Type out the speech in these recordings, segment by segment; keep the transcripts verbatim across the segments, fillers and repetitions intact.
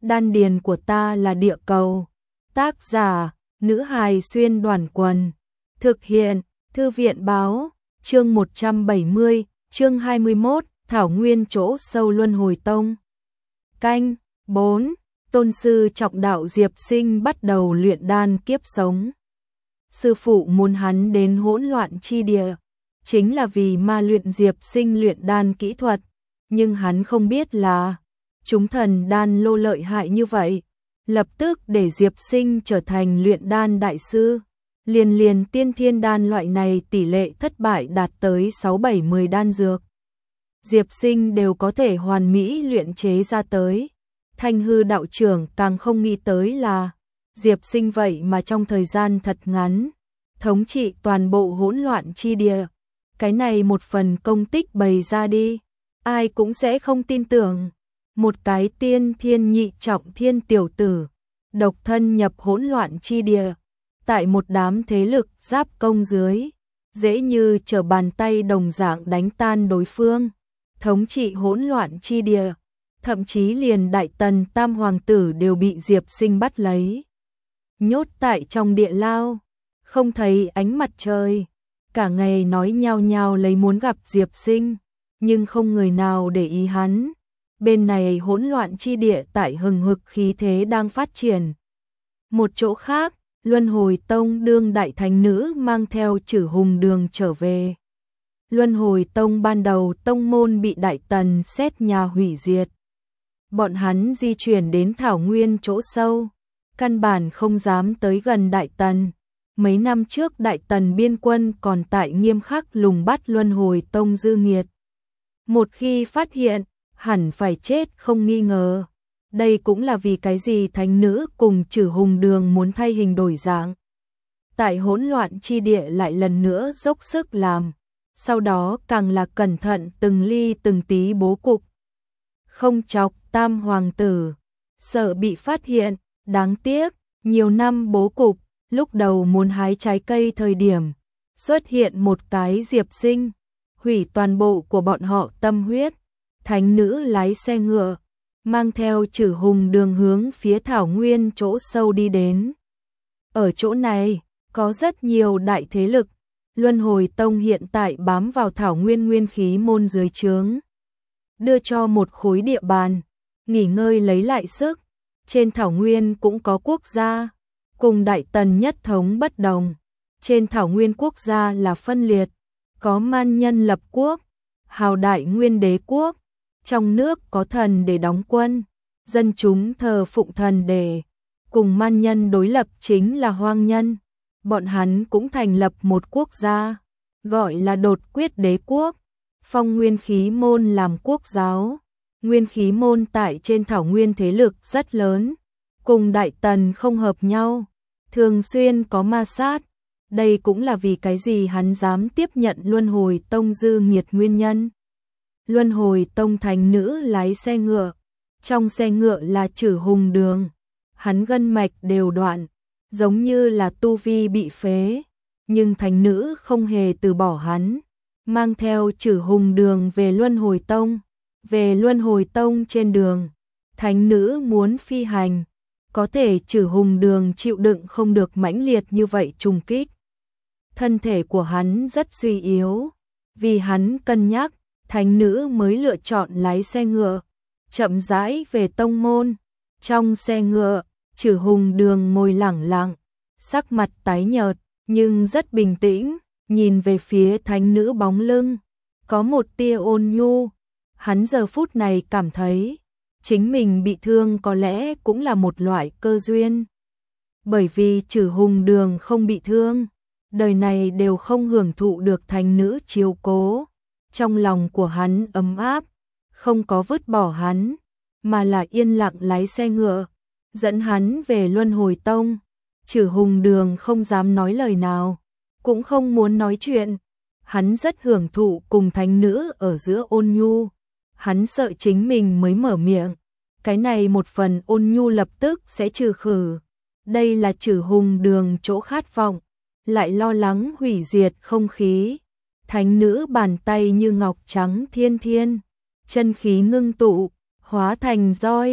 Đan điền của ta là địa cầu. Tác giả, nữ hài xuyên đoàn quần. Thực hiện, thư viện báo, chương một trăm bảy mươi, chương hai mươi mốt, Thảo Nguyên chỗ sâu Luân Hồi Tông. Canh, bốn, tôn sư trọng đạo Diệp Sinh bắt đầu luyện đan kiếp sống. Sư phụ muốn hắn đến hỗn loạn chi địa, chính là vì ma luyện Diệp Sinh luyện đan kỹ thuật, nhưng hắn không biết là chúng thần đan lô lợi hại như vậy, lập tức để Diệp Sinh trở thành luyện đan đại sư. Liền liền tiên thiên đan loại này tỷ lệ thất bại đạt tới sáu bảy mười đan dược, Diệp Sinh đều có thể hoàn mỹ luyện chế ra tới. Thanh Hư đạo trưởng càng không nghĩ tới là Diệp Sinh vậy mà trong thời gian thật ngắn thống trị toàn bộ hỗn loạn chi địa. Cái này một phần công tích bày ra đi, ai cũng sẽ không tin tưởng. Một cái tiên thiên nhị trọng thiên tiểu tử, độc thân nhập hỗn loạn chi địa, tại một đám thế lực giáp công dưới, dễ như trở bàn tay đồng dạng đánh tan đối phương, thống trị hỗn loạn chi địa, thậm chí liền Đại Tần Tam Hoàng tử đều bị Diệp Sinh bắt lấy, nhốt tại trong địa lao, không thấy ánh mặt trời, cả ngày nói nhao nhao lấy muốn gặp Diệp Sinh, nhưng không người nào để ý hắn. Bên này hỗn loạn chi địa tại hừng hực khí thế đang phát triển. Một chỗ khác, Luân Hồi Tông đương đại thánh nữ mang theo Chử Hùng Đường trở về. Luân Hồi Tông ban đầu tông môn bị Đại Tần xét nhà hủy diệt. Bọn hắn di chuyển đến Thảo Nguyên chỗ sâu, căn bản không dám tới gần Đại Tần. Mấy năm trước Đại Tần biên quân còn tại nghiêm khắc lùng bắt Luân Hồi Tông dư nghiệt. Một khi phát hiện, hẳn phải chết không nghi ngờ. Đây cũng là vì cái gì thánh nữ cùng Chử Hùng Đường muốn thay hình đổi dạng. Tại hỗn loạn chi địa lại lần nữa dốc sức làm, sau đó càng là cẩn thận từng ly từng tí bố cục. Không chọc Tam Hoàng tử, sợ bị phát hiện, đáng tiếc, nhiều năm bố cục, lúc đầu muốn hái trái cây thời điểm, xuất hiện một cái Diệp Sinh, hủy toàn bộ của bọn họ tâm huyết. Thánh nữ lái xe ngựa, mang theo Chử Hùng Đường hướng phía Thảo Nguyên chỗ sâu đi đến. Ở chỗ này, có rất nhiều đại thế lực, Luân Hồi Tông hiện tại bám vào Thảo Nguyên nguyên khí môn dưới trướng. Đưa cho một khối địa bàn, nghỉ ngơi lấy lại sức. Trên Thảo Nguyên cũng có quốc gia, cùng Đại Tần nhất thống bất đồng. Trên Thảo Nguyên quốc gia là phân liệt, có man nhân lập quốc, hào đại nguyên đế quốc. Trong nước có thần để đóng quân, dân chúng thờ phụng thần để, cùng man nhân đối lập chính là hoang nhân. Bọn hắn cũng thành lập một quốc gia, gọi là Đột Quyết Đế Quốc, phong Nguyên Khí Môn làm quốc giáo. Nguyên Khí Môn tại trên Thảo Nguyên thế lực rất lớn, cùng Đại Tần không hợp nhau, thường xuyên có ma sát. Đây cũng là vì cái gì hắn dám tiếp nhận Luân Hồi Tông dư nghiệt nguyên nhân. Luân Hồi Tông thánh nữ lái xe ngựa, trong xe ngựa là Chử Hùng Đường, hắn gân mạch đều đoạn, giống như là tu vi bị phế, nhưng thánh nữ không hề từ bỏ hắn, mang theo Chử Hùng Đường về Luân Hồi Tông. Về Luân Hồi Tông trên đường, thánh nữ muốn phi hành, có thể Chử Hùng Đường chịu đựng không được mãnh liệt như vậy trùng kích. Thân thể của hắn rất suy yếu, vì hắn cân nhắc, thánh nữ mới lựa chọn lái xe ngựa, chậm rãi về tông môn. Trong xe ngựa, Chử Hùng Đường ngồi lẳng lặng, sắc mặt tái nhợt, nhưng rất bình tĩnh, nhìn về phía thánh nữ bóng lưng, có một tia ôn nhu. Hắn giờ phút này cảm thấy, chính mình bị thương có lẽ cũng là một loại cơ duyên. Bởi vì Chử Hùng Đường không bị thương, đời này đều không hưởng thụ được thánh nữ chiếu cố. Trong lòng của hắn ấm áp, không có vứt bỏ hắn, mà là yên lặng lái xe ngựa, dẫn hắn về Luân Hồi Tông. Chử Hùng Đường không dám nói lời nào, cũng không muốn nói chuyện. Hắn rất hưởng thụ cùng thánh nữ ở giữa ôn nhu. Hắn sợ chính mình mới mở miệng, cái này một phần ôn nhu lập tức sẽ trừ khử. Đây là Chử Hùng Đường chỗ khát vọng, lại lo lắng hủy diệt không khí. Thánh nữ bàn tay như ngọc trắng thiên thiên, chân khí ngưng tụ, hóa thành roi,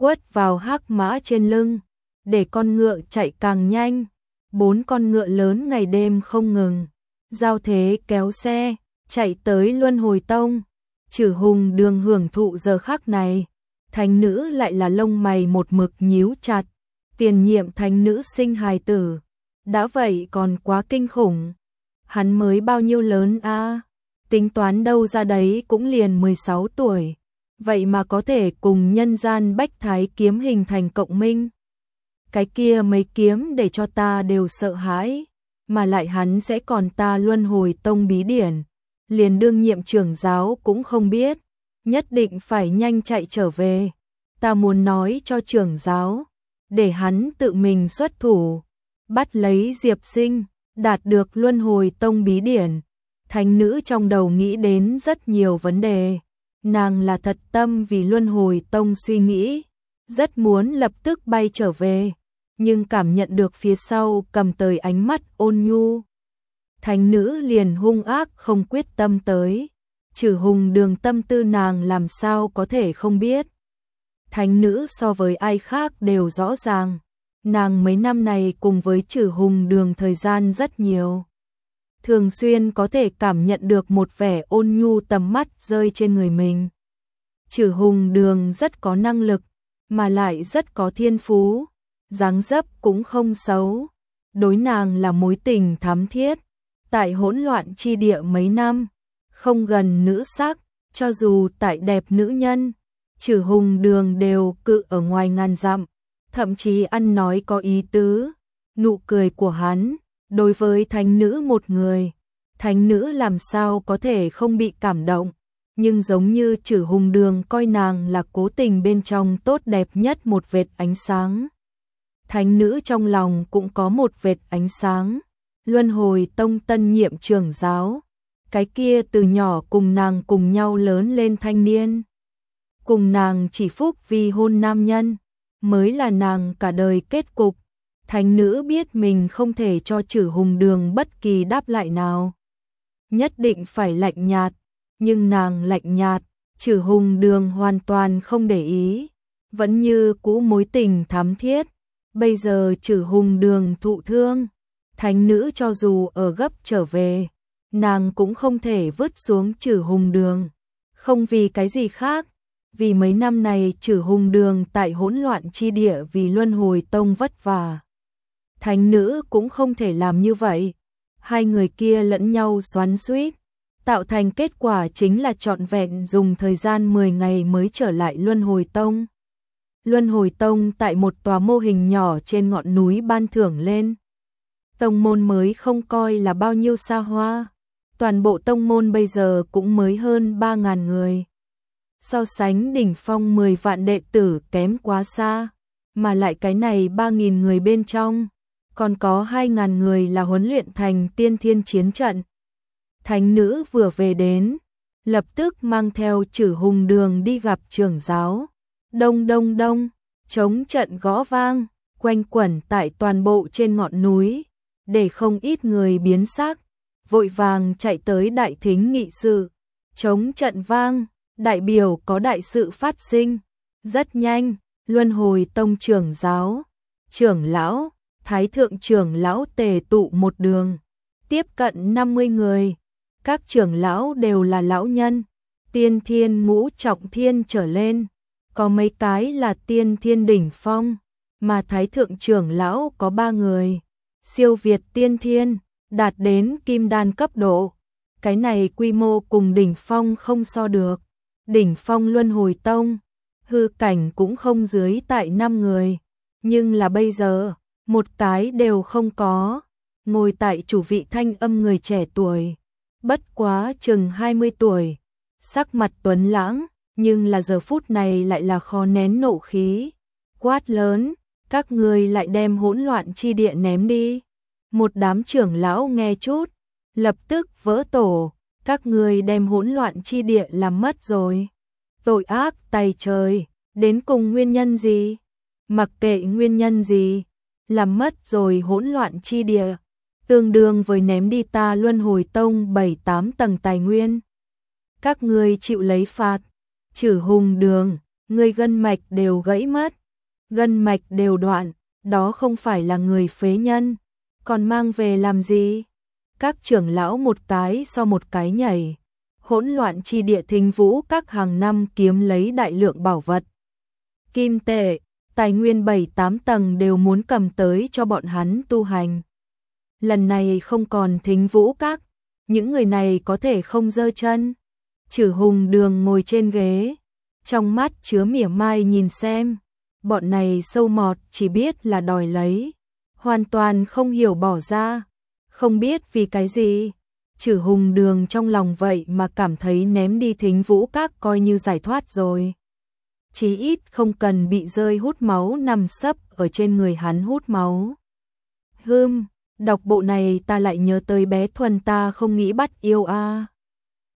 quất vào hắc mã trên lưng, để con ngựa chạy càng nhanh. Bốn con ngựa lớn ngày đêm không ngừng, giao thế kéo xe, chạy tới Luân Hồi Tông. Chử Hùng Đường hưởng thụ giờ khắc này, thánh nữ lại là lông mày một mực nhíu chặt, tiền nhiệm thánh nữ sinh hài tử, đã vậy còn quá kinh khủng. Hắn mới bao nhiêu lớn a? À? Tính toán đâu ra đấy cũng liền mười sáu tuổi, vậy mà có thể cùng nhân gian bách thái kiếm hình thành cộng minh. Cái kia mấy kiếm để cho ta đều sợ hãi, mà lại hắn sẽ còn ta Luân Hồi Tông bí điển, liền đương nhiệm trưởng giáo cũng không biết, nhất định phải nhanh chạy trở về. Ta muốn nói cho trưởng giáo, để hắn tự mình xuất thủ, bắt lấy Diệp Sinh, đạt được Luân Hồi Tông bí điển. Thánh nữ trong đầu nghĩ đến rất nhiều vấn đề, nàng là thật tâm vì Luân Hồi Tông suy nghĩ, rất muốn lập tức bay trở về, nhưng cảm nhận được phía sau cầm tới ánh mắt ôn nhu. Thánh nữ liền hung ác không quyết tâm tới, Chử Hùng Đường tâm tư nàng làm sao có thể không biết. Thánh nữ so với ai khác đều rõ ràng, nàng mấy năm này cùng với Chử Hùng Đường thời gian rất nhiều, thường xuyên có thể cảm nhận được một vẻ ôn nhu tầm mắt rơi trên người mình. Chử Hùng Đường rất có năng lực, mà lại rất có thiên phú, dáng dấp cũng không xấu, đối nàng là mối tình thắm thiết. Tại hỗn loạn chi địa mấy năm, không gần nữ sắc, cho dù tại đẹp nữ nhân, Chử Hùng Đường đều cự ở ngoài ngàn dặm, thậm chí ăn nói có ý tứ. Nụ cười của hắn, đối với thánh nữ một người, thánh nữ làm sao có thể không bị cảm động, nhưng giống như Chử Hùng Đường coi nàng là cố tình bên trong tốt đẹp nhất một vệt ánh sáng. Thánh nữ trong lòng cũng có một vệt ánh sáng. Luân Hồi Tông tân nhiệm trưởng giáo, cái kia từ nhỏ cùng nàng cùng nhau lớn lên thanh niên, cùng nàng chỉ phúc vì hôn nam nhân, mới là nàng cả đời kết cục. Thánh nữ biết mình không thể cho Chử Hùng Đường bất kỳ đáp lại nào, nhất định phải lạnh nhạt, nhưng nàng lạnh nhạt, Chử Hùng Đường hoàn toàn không để ý, vẫn như cũ mối tình thắm thiết. Bây giờ Chử Hùng Đường thụ thương, thánh nữ cho dù ở gấp trở về, nàng cũng không thể vứt xuống Chử Hùng Đường, không vì cái gì khác, vì mấy năm này Chử Hùng Đường tại hỗn loạn chi địa vì Luân Hồi Tông vất vả. Thánh nữ cũng không thể làm như vậy, hai người kia lẫn nhau xoắn xuýt, tạo thành kết quả chính là trọn vẹn dùng thời gian mười ngày mới trở lại Luân Hồi Tông. Luân Hồi Tông tại một tòa mô hình nhỏ trên ngọn núi ban thưởng lên. Tông môn mới không coi là bao nhiêu xa hoa, toàn bộ tông môn bây giờ cũng mới hơn ba ngàn người. So sánh đỉnh phong mười vạn đệ tử kém quá xa, mà lại cái này ba nghìn người bên trong, còn có hai ngàn người là huấn luyện thành tiên thiên chiến trận. Thánh nữ vừa về đến, lập tức mang theo Chử Hùng Đường đi gặp trưởng giáo. Đông đông đông, trống trận gõ vang, quanh quẩn tại toàn bộ trên ngọn núi, để không ít người biến sắc, vội vàng chạy tới đại thính nghị sự. Trống trận vang, đại biểu có đại sự phát sinh. Rất nhanh, Luân Hồi Tông trưởng giáo, trưởng lão, thái thượng trưởng lão tề tụ một đường, tiếp cận năm mươi người. Các trưởng lão đều là lão nhân, tiên thiên ngũ trọng thiên trở lên, có mấy cái là tiên thiên đỉnh phong, mà thái thượng trưởng lão có ba người, siêu việt tiên thiên, đạt đến kim đan cấp độ. Cái này quy mô cùng đỉnh phong không so được. Đỉnh phong Luân Hồi Tông, hư cảnh cũng không dưới tại năm người, nhưng là bây giờ, một cái đều không có. Ngồi tại chủ vị thanh âm người trẻ tuổi, bất quá chừng hai mươi tuổi, sắc mặt tuấn lãng, nhưng là giờ phút này lại là khó nén nộ khí, quát lớn, các ngươi lại đem hỗn loạn chi địa ném đi. Một đám trưởng lão nghe chút, lập tức vỡ tổ, các ngươi đem hỗn loạn chi địa làm mất rồi. Tội ác tày trời, đến cùng nguyên nhân gì? Mặc kệ nguyên nhân gì, làm mất rồi hỗn loạn chi địa, tương đương với ném đi ta Luân Hồi Tông bảy tám tầng tài nguyên. Các ngươi chịu lấy phạt. Chử Hùng Đường, ngươi gân mạch đều gãy mất, gân mạch đều đoạn, đó không phải là người phế nhân, còn mang về làm gì? Các trưởng lão một cái so một cái nhảy, hỗn loạn chi địa Thính Vũ các hàng năm kiếm lấy đại lượng bảo vật. Kim tệ, tài nguyên bảy tám tầng đều muốn cầm tới cho bọn hắn tu hành. Lần này không còn Thính Vũ các, những người này có thể không giơ chân. Chử Hùng Đường ngồi trên ghế, trong mắt chứa mỉa mai nhìn xem, bọn này sâu mọt chỉ biết là đòi lấy, hoàn toàn không hiểu bỏ ra, không biết vì cái gì. Chử Hùng Đường trong lòng vậy mà cảm thấy ném đi Thính Vũ các coi như giải thoát rồi. Chí ít không cần bị rơi hút máu nằm sấp ở trên người hắn hút máu. Hừm, đọc bộ này ta lại nhớ tới bé Thuần ta không nghĩ bắt yêu a. À.